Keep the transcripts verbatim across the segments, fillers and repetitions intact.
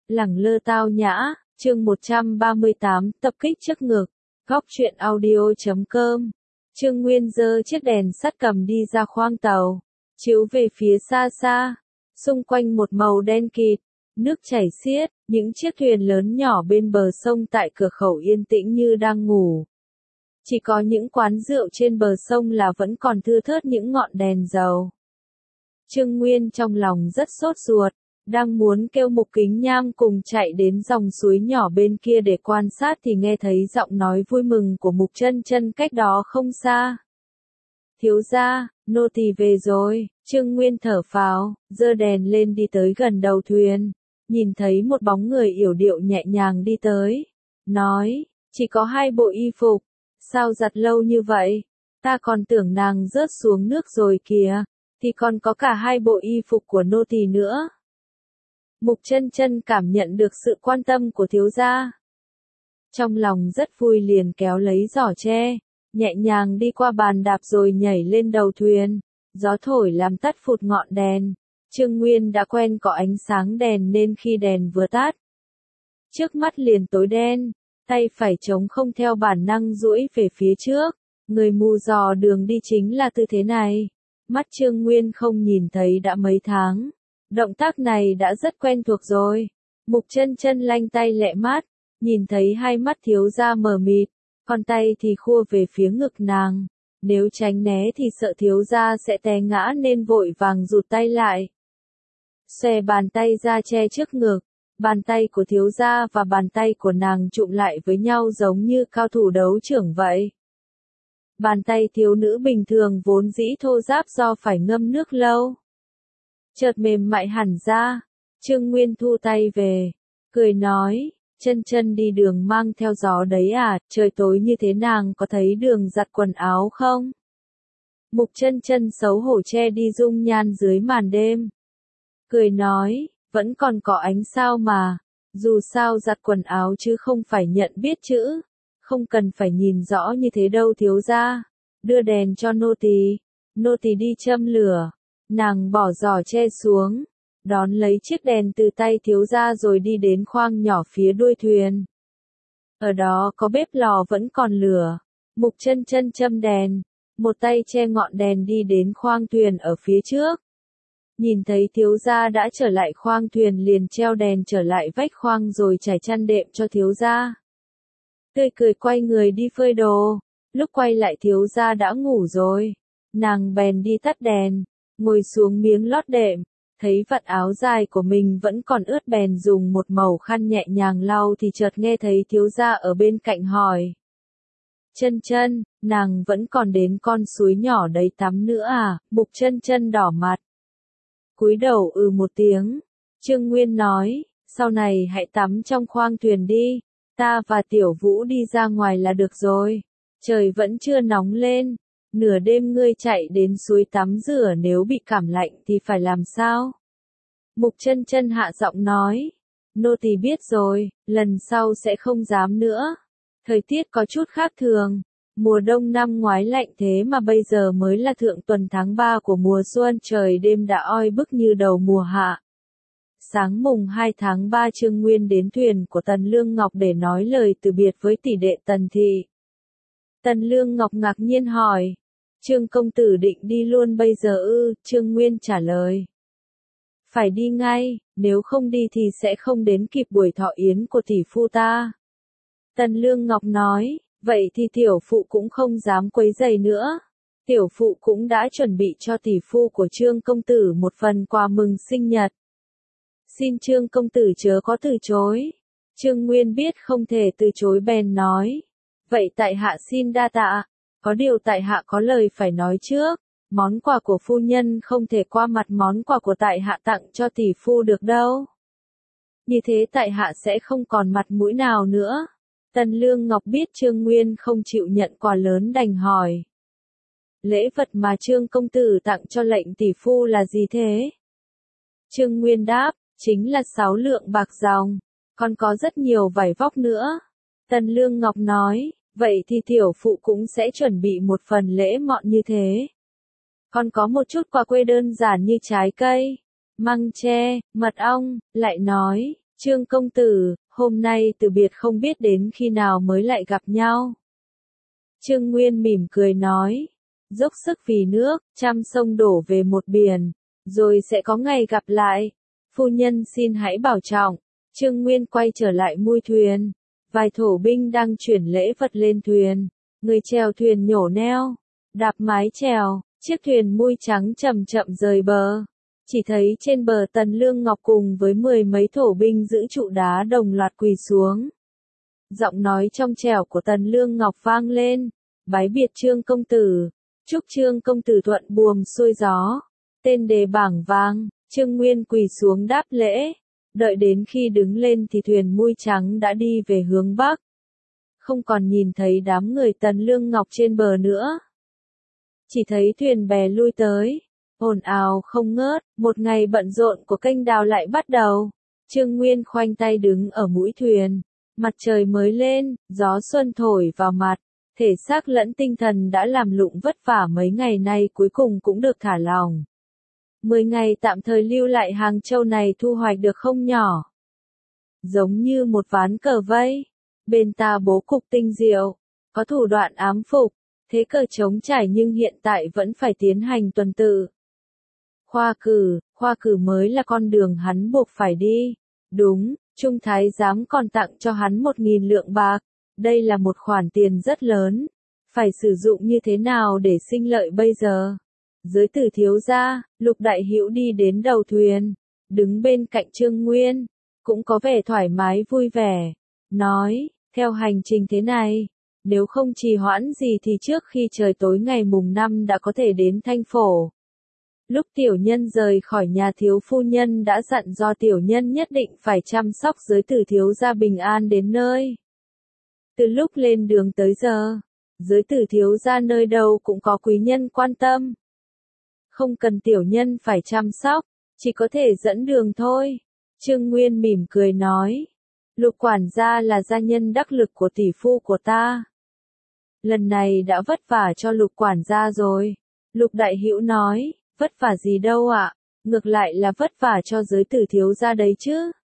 Lẳng lơ tao nhã, chương một trăm ba mươi tám, tập kích trước ngực. Góc truyện audio chấm com. Trương Nguyên giơ chiếc đèn sắt cầm đi ra khoang tàu, chiếu về phía xa xa, xung quanh một màu đen kịt, nước chảy xiết, những chiếc thuyền lớn nhỏ bên bờ sông tại cửa khẩu yên tĩnh như đang ngủ. Chỉ có những quán rượu trên bờ sông là vẫn còn thưa thớt những ngọn đèn dầu. Trương Nguyên trong lòng rất sốt ruột, đang muốn kêu Mục Kính Nham cùng chạy đến dòng suối nhỏ bên kia để quan sát thì nghe thấy giọng nói vui mừng của Mục Chân Chân cách đó không xa. Thiếu gia, nô tỳ về rồi. Trương Nguyên thở phào, giơ đèn lên đi tới gần đầu thuyền, nhìn thấy một bóng người yểu điệu nhẹ nhàng đi tới, nói, chỉ có hai bộ y phục, sao giặt lâu như vậy, ta còn tưởng nàng rớt xuống nước rồi kìa, thì còn có cả hai bộ y phục của nô tỳ nữa. Mục Chân Chân cảm nhận được sự quan tâm của thiếu gia. Trong lòng rất vui liền kéo lấy giỏ tre, nhẹ nhàng đi qua bàn đạp rồi nhảy lên đầu thuyền, gió thổi làm tắt phụt ngọn đèn. Trương Nguyên đã quen có ánh sáng đèn nên khi đèn vừa tắt, trước mắt liền tối đen, tay phải trống không theo bản năng duỗi về phía trước, người mù dò đường đi chính là tư thế này. Mắt Trương Nguyên không nhìn thấy đã mấy tháng, động tác này đã rất quen thuộc rồi. Mục Chân Chân lanh tay lẹ mắt, nhìn thấy hai mắt thiếu gia mờ mịt, còn tay thì khua về phía ngực nàng, nếu tránh né thì sợ thiếu gia sẽ té ngã nên vội vàng rụt tay lại. Xòe bàn tay ra che trước ngực, bàn tay của thiếu gia và bàn tay của nàng chụm lại với nhau giống như cao thủ đấu trưởng vậy. Bàn tay thiếu nữ bình thường vốn dĩ thô ráp do phải ngâm nước lâu, chợt mềm mại hẳn ra. Trương Nguyên thu tay về, cười nói, Chân Chân đi đường mang theo gió đấy à, trời tối như thế nàng có thấy đường giặt quần áo không? Mục Chân Chân xấu hổ che đi dung nhan dưới màn đêm, cười nói, vẫn còn có ánh sao mà, dù sao giặt quần áo chứ không phải nhận biết chữ, không cần phải nhìn rõ như thế đâu thiếu gia, đưa đèn cho nô tỳ, nô tỳ đi châm lửa. Nàng bỏ giỏ che xuống, đón lấy chiếc đèn từ tay thiếu gia rồi đi đến khoang nhỏ phía đuôi thuyền. Ở đó có bếp lò vẫn còn lửa, Mục Chân Chân châm đèn, một tay che ngọn đèn đi đến khoang thuyền ở phía trước. Nhìn thấy thiếu gia đã trở lại khoang thuyền liền treo đèn trở lại vách khoang rồi trải chăn đệm cho thiếu gia. Tươi cười quay người đi phơi đồ, lúc quay lại thiếu gia đã ngủ rồi, nàng bèn đi tắt đèn, ngồi xuống miếng lót đệm, thấy vạt áo dài của mình vẫn còn ướt bèn dùng một mẩu khăn nhẹ nhàng lau thì chợt nghe thấy thiếu gia ở bên cạnh hỏi. Chân Chân, nàng vẫn còn đến con suối nhỏ đấy tắm nữa à? Mục Chân Chân đỏ mặt, cúi đầu ừ một tiếng. Trương Nguyên nói, sau này hãy tắm trong khoang thuyền đi, ta và Tiểu Vũ đi ra ngoài là được rồi, trời vẫn chưa nóng lên, nửa đêm ngươi chạy đến suối tắm rửa nếu bị cảm lạnh thì phải làm sao? Mục Chân Chân hạ giọng nói, nô tỳ biết rồi, lần sau sẽ không dám nữa. Thời tiết có chút khác thường, mùa đông năm ngoái lạnh thế mà bây giờ mới là thượng tuần tháng ba của mùa xuân, trời đêm đã oi bức như đầu mùa hạ. Sáng mùng hai tháng ba Trương Nguyên đến thuyền của Tần Lương Ngọc để nói lời từ biệt với tỷ đệ Tần Thị. Tần Lương Ngọc ngạc nhiên hỏi, Trương công tử định đi luôn bây giờ ư? Trương Nguyên trả lời, phải đi ngay, nếu không đi thì sẽ không đến kịp buổi thọ yến của tỷ phu ta. Tần Lương Ngọc nói, vậy thì tiểu phụ cũng không dám quấy rầy nữa. Tiểu phụ cũng đã chuẩn bị cho tỷ phu của Trương công tử một phần quà mừng sinh nhật. Xin Trương công tử chớ có từ chối. Trương Nguyên biết không thể từ chối bèn nói, vậy tại hạ xin đa tạ, có điều tại hạ có lời phải nói trước, món quà của phu nhân không thể qua mặt món quà của tại hạ tặng cho tỷ phu được đâu. Như thế tại hạ sẽ không còn mặt mũi nào nữa. Tần Lương Ngọc biết Trương Nguyên không chịu nhận quà lớn đành hỏi, lễ vật mà Trương công tử tặng cho lệnh tỷ phu là gì thế? Trương Nguyên đáp, chính là sáu lượng bạc dòng, còn có rất nhiều vải vóc nữa. Tần Lương Ngọc nói, vậy thì tiểu phụ cũng sẽ chuẩn bị một phần lễ mọn như thế. Còn có một chút quà quê đơn giản như trái cây, măng tre, mật ong. Lại nói, Trương công tử, hôm nay từ biệt không biết đến khi nào mới lại gặp nhau. Trương Nguyên mỉm cười nói, dốc sức vì nước, trăm sông đổ về một biển, rồi sẽ có ngày gặp lại. Phu nhân xin hãy bảo trọng. Trương Nguyên quay trở lại mui thuyền. Vài thổ binh đang chuyển lễ vật lên thuyền. Người chèo thuyền nhổ neo, đạp mái chèo, chiếc thuyền mui trắng chậm chậm rời bờ. Chỉ thấy trên bờ Tần Lương Ngọc cùng với mười mấy thổ binh giữ trụ đá đồng loạt quỳ xuống. Giọng nói trong trẻo của Tần Lương Ngọc vang lên, bái biệt Trương công tử, chúc Trương công tử thuận buồm xuôi gió. Tên đề bảng vang, Trương Nguyên quỳ xuống đáp lễ. Đợi đến khi đứng lên thì thuyền mui trắng đã đi về hướng Bắc. Không còn nhìn thấy đám người Tần Lương Ngọc trên bờ nữa. Chỉ thấy thuyền bè lui tới, ồn ào không ngớt, một ngày bận rộn của kênh đào lại bắt đầu. Trương Nguyên khoanh tay đứng ở mũi thuyền, mặt trời mới lên, gió xuân thổi vào mặt, thể xác lẫn tinh thần đã làm lụng vất vả mấy ngày nay cuối cùng cũng được thả lỏng. Mười ngày tạm thời lưu lại Hàng Châu này thu hoạch được không nhỏ. Giống như một ván cờ vây, bên ta bố cục tinh diệu, có thủ đoạn ám phục, thế cờ chống trải nhưng hiện tại vẫn phải tiến hành tuần tự. Khoa cử, khoa cử mới là con đường hắn buộc phải đi. Đúng, Trung Thái giám còn tặng cho hắn một nghìn lượng bạc. Đây là một khoản tiền rất lớn. Phải sử dụng như thế nào để sinh lợi bây giờ? Giới tử thiếu gia, Lục Đại Hữu đi đến đầu thuyền, đứng bên cạnh Trương Nguyên, cũng có vẻ thoải mái vui vẻ, nói, theo hành trình thế này, nếu không trì hoãn gì thì trước khi trời tối ngày mùng năm đã có thể đến Thanh Phổ. Lúc tiểu nhân rời khỏi nhà thiếu phu nhân đã dặn do tiểu nhân nhất định phải chăm sóc giới tử thiếu gia bình an đến nơi. Từ lúc lên đường tới giờ, giới tử thiếu gia nơi đâu cũng có quý nhân quan tâm. Không cần tiểu nhân phải chăm sóc, chỉ có thể dẫn đường thôi. Trương Nguyên mỉm cười nói, Lục quản gia là gia nhân đắc lực của tỷ phu của ta. Lần này đã vất vả cho Lục quản gia rồi. Lục Đại Hữu nói, vất vả gì đâu ạ, ngược lại là vất vả cho giới tử thiếu gia đấy chứ.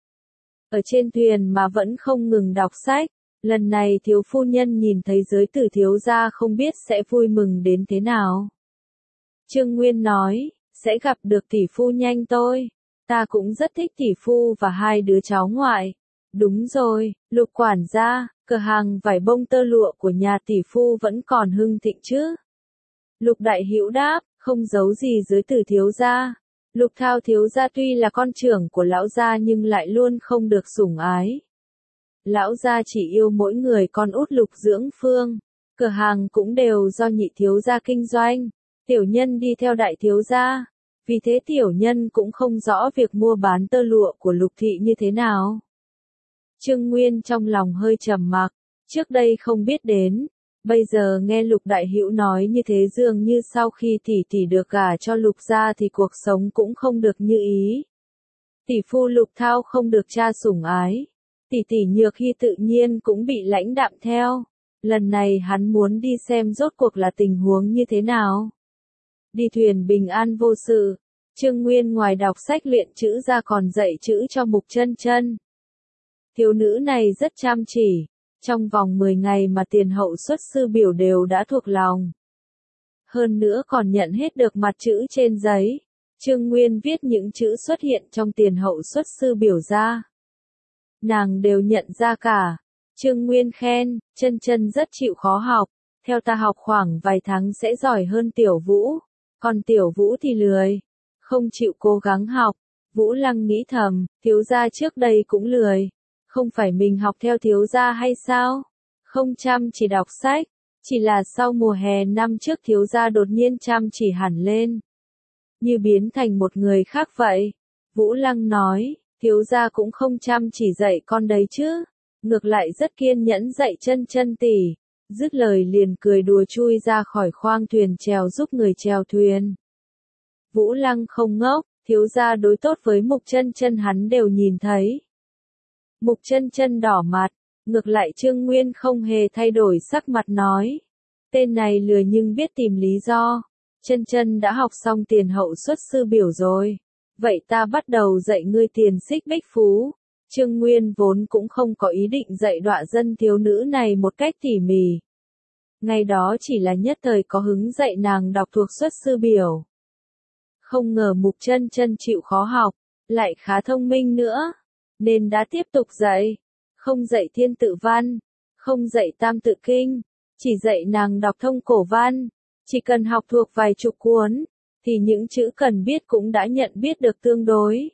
Ở trên thuyền mà vẫn không ngừng đọc sách, lần này thiếu phu nhân nhìn thấy giới tử thiếu gia không biết sẽ vui mừng đến thế nào. Trương Nguyên nói, sẽ gặp được tỷ phu nhanh tôi. Ta cũng rất thích tỷ phu và hai đứa cháu ngoại. Đúng rồi, Lục quản gia, cửa hàng vải bông tơ lụa của nhà tỷ phu vẫn còn hưng thịnh chứ? Lục Đại Hữu đáp, không giấu gì giới tử thiếu gia. Lục Thao thiếu gia tuy là con trưởng của lão gia nhưng lại luôn không được sủng ái. Lão gia chỉ yêu mỗi người con út Lục Dưỡng Phương. Cửa hàng cũng đều do nhị thiếu gia kinh doanh. Tiểu nhân đi theo đại thiếu gia, vì thế tiểu nhân cũng không rõ việc mua bán tơ lụa của Lục thị như thế nào. Trương Nguyên trong lòng hơi trầm mặc, trước đây không biết đến, bây giờ nghe Lục Đại Hữu nói như thế dường như sau khi tỷ tỷ được gả cho Lục gia thì cuộc sống cũng không được như ý. Tỷ phu Lục Thao không được cha sủng ái, tỷ tỷ Nhược Hy tự nhiên cũng bị lãnh đạm theo. Lần này hắn muốn đi xem rốt cuộc là tình huống như thế nào. Đi thuyền bình an vô sự, Trương Nguyên ngoài đọc sách luyện chữ ra còn dạy chữ cho Mục Chân Chân. Thiếu nữ này rất chăm chỉ, trong vòng mười ngày mà tiền hậu xuất sư biểu đều đã thuộc lòng. Hơn nữa còn nhận hết được mặt chữ trên giấy, Trương Nguyên viết những chữ xuất hiện trong tiền hậu xuất sư biểu ra. Nàng đều nhận ra cả. Trương Nguyên khen, Chân Chân rất chịu khó học, theo ta học khoảng vài tháng sẽ giỏi hơn Tiểu Vũ. Còn Tiểu Vũ thì lười, không chịu cố gắng học. Vũ Lăng nghĩ thầm, thiếu gia trước đây cũng lười. Không phải mình học theo thiếu gia hay sao? Không chăm chỉ đọc sách. Chỉ là sau mùa hè năm trước thiếu gia đột nhiên chăm chỉ hẳn lên. Như biến thành một người khác vậy. Vũ Lăng nói, thiếu gia cũng không chăm chỉ dạy con đấy chứ. Ngược lại rất kiên nhẫn dạy Chân Chân tỷ. Dứt lời liền cười đùa chui ra khỏi khoang thuyền chèo giúp người chèo thuyền. Vũ Lăng không ngốc, thiếu gia đối tốt với Mục Chân Chân hắn đều nhìn thấy. Mục Chân Chân đỏ mặt, ngược lại Trương Nguyên không hề thay đổi sắc mặt nói. Tên này lười nhưng biết tìm lý do. Chân Chân đã học xong tiền hậu xuất sư biểu rồi. Vậy ta bắt đầu dạy ngươi tiền xích bích phú. Trương Nguyên vốn cũng không có ý định dạy đọa dân thiếu nữ này một cách tỉ mỉ. Ngày đó chỉ là nhất thời có hứng dạy nàng đọc thuộc xuất sư biểu. Không ngờ Mục Chân Chân chịu khó học, lại khá thông minh nữa, nên đã tiếp tục dạy. Không dạy thiên tự văn, không dạy tam tự kinh, chỉ dạy nàng đọc thông cổ văn. Chỉ cần học thuộc vài chục cuốn, thì những chữ cần biết cũng đã nhận biết được tương đối.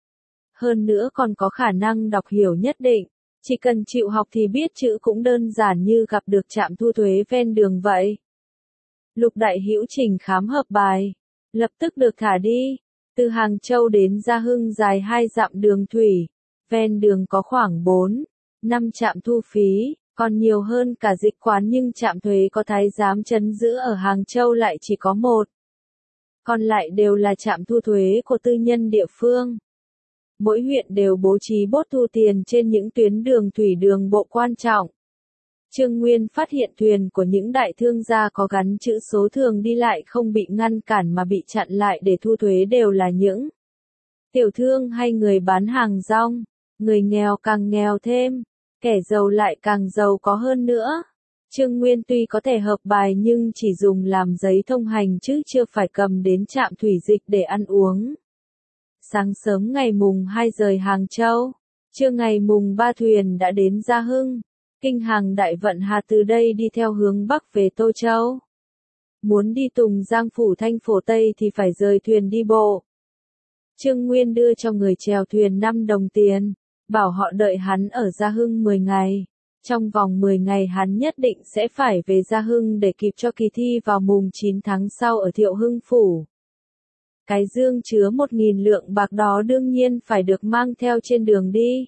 Hơn nữa còn có khả năng đọc hiểu nhất định, chỉ cần chịu học thì biết chữ cũng đơn giản như gặp được trạm thu thuế ven đường vậy. Lục Đại Hữu trình khám hợp bài, lập tức được thả đi. Từ Hàng Châu đến Gia Hưng dài hai dặm đường thủy, ven đường có khoảng bốn, năm trạm thu phí, còn nhiều hơn cả dịch quán, nhưng trạm thuế có thái giám trấn giữ ở Hàng Châu lại chỉ có một. Còn lại đều là trạm thu thuế của tư nhân địa phương. Mỗi huyện đều bố trí bốt thu tiền trên những tuyến đường thủy đường bộ quan trọng. Trương Nguyên phát hiện thuyền của những đại thương gia có gắn chữ số thường đi lại không bị ngăn cản mà bị chặn lại để thu thuế đều là những tiểu thương hay người bán hàng rong. Người nghèo càng nghèo thêm, kẻ giàu lại càng giàu có hơn nữa. Trương Nguyên tuy có thể hợp bài nhưng chỉ dùng làm giấy thông hành chứ chưa phải cầm đến trạm thủy dịch để ăn uống. Sáng sớm ngày mùng hai rời Hàng Châu, trưa ngày mùng ba thuyền đã đến Gia Hưng. Kinh hàng đại vận hà từ đây đi theo hướng Bắc về Tô Châu. Muốn đi Tùng Giang Phủ Thanh Phổ Tây thì phải rời thuyền đi bộ. Trương Nguyên đưa cho người chèo thuyền năm đồng tiền, bảo họ đợi hắn ở Gia Hưng mười ngày. Trong vòng mười ngày hắn nhất định sẽ phải về Gia Hưng để kịp cho kỳ thi vào mùng chín tháng sau ở Thiệu Hưng Phủ. Cái dương chứa một nghìn lượng bạc đó đương nhiên phải được mang theo trên đường đi.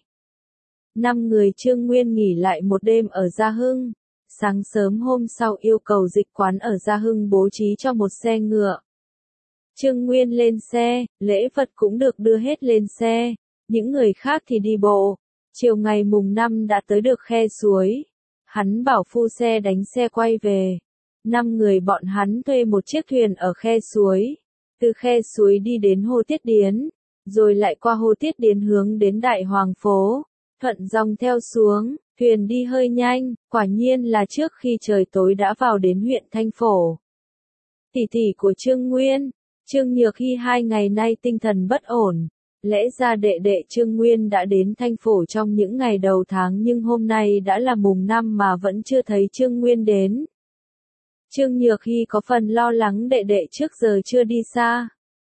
Năm người Trương Nguyên nghỉ lại một đêm ở Gia Hưng. Sáng sớm hôm sau yêu cầu dịch quán ở Gia Hưng bố trí cho một xe ngựa. Trương Nguyên lên xe, lễ vật cũng được đưa hết lên xe. Những người khác thì đi bộ. Chiều ngày mùng năm đã tới được khe suối. Hắn bảo phu xe đánh xe quay về. Năm người bọn hắn thuê một chiếc thuyền ở khe suối. Từ khe suối đi đến Hồ Tiết Điến, rồi lại qua Hồ Tiết Điến hướng đến Đại Hoàng Phố. Thuận dòng theo xuống, thuyền đi hơi nhanh, quả nhiên là trước khi trời tối đã vào đến huyện Thanh Phổ. Tỷ tỷ của Trương Nguyên, Trương Nhược Hy hai ngày nay tinh thần bất ổn. Lẽ ra đệ đệ Trương Nguyên đã đến Thanh Phổ trong những ngày đầu tháng nhưng hôm nay đã là mùng năm mà vẫn chưa thấy Trương Nguyên đến. Trương Nhược Hy có phần lo lắng đệ đệ trước giờ chưa đi xa.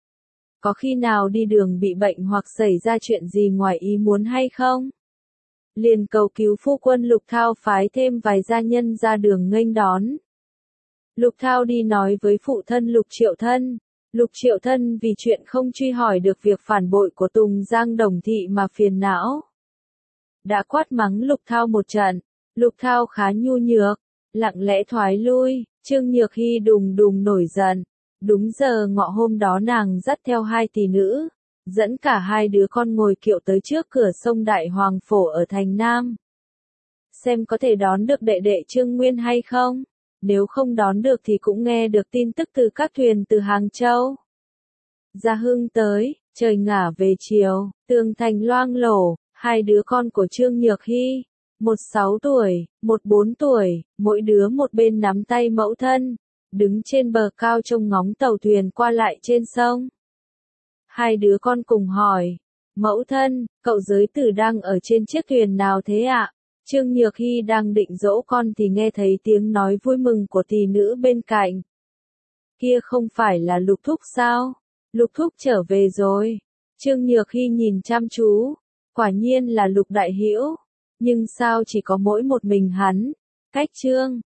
Có khi nào đi đường bị bệnh hoặc xảy ra chuyện gì ngoài ý muốn hay không? Liền cầu cứu phu quân Lục Thao phái thêm vài gia nhân ra đường nghênh đón. Lục Thao đi nói với phụ thân Lục Triệu Thân. Lục Triệu Thân vì chuyện không truy hỏi được việc phản bội của Tùng Giang Đồng Thị mà phiền não. Đã quát mắng Lục Thao một trận. Lục Thao khá nhu nhược, lặng lẽ thoái lui. Trương Nhược Hy đùng đùng nổi giận. Đúng giờ ngọ hôm đó nàng dắt theo hai tỷ nữ, dẫn cả hai đứa con ngồi kiệu tới trước cửa sông Đại Hoàng Phổ ở thành Nam. Xem có thể đón được đệ đệ Trương Nguyên hay không? Nếu không đón được thì cũng nghe được tin tức từ các thuyền từ Hàng Châu. Gia Hưng tới, trời ngả về chiều, tường thành loang lổ, hai đứa con của Trương Nhược Hy, một sáu tuổi, một bốn tuổi, mỗi đứa một bên nắm tay mẫu thân, đứng trên bờ cao trông ngóng tàu thuyền qua lại trên sông. Hai đứa con cùng hỏi, mẫu thân, cậu giới tử đang ở trên chiếc thuyền nào thế ạ? Trương Nhược Hy đang định dỗ con thì nghe thấy tiếng nói vui mừng của tỷ nữ bên cạnh. Kia không phải là Lục Thúc sao? Lục Thúc trở về rồi. Trương Nhược Hy nhìn chăm chú, quả nhiên là Lục Đại Hữu, nhưng sao chỉ có mỗi một mình hắn? Cách Trương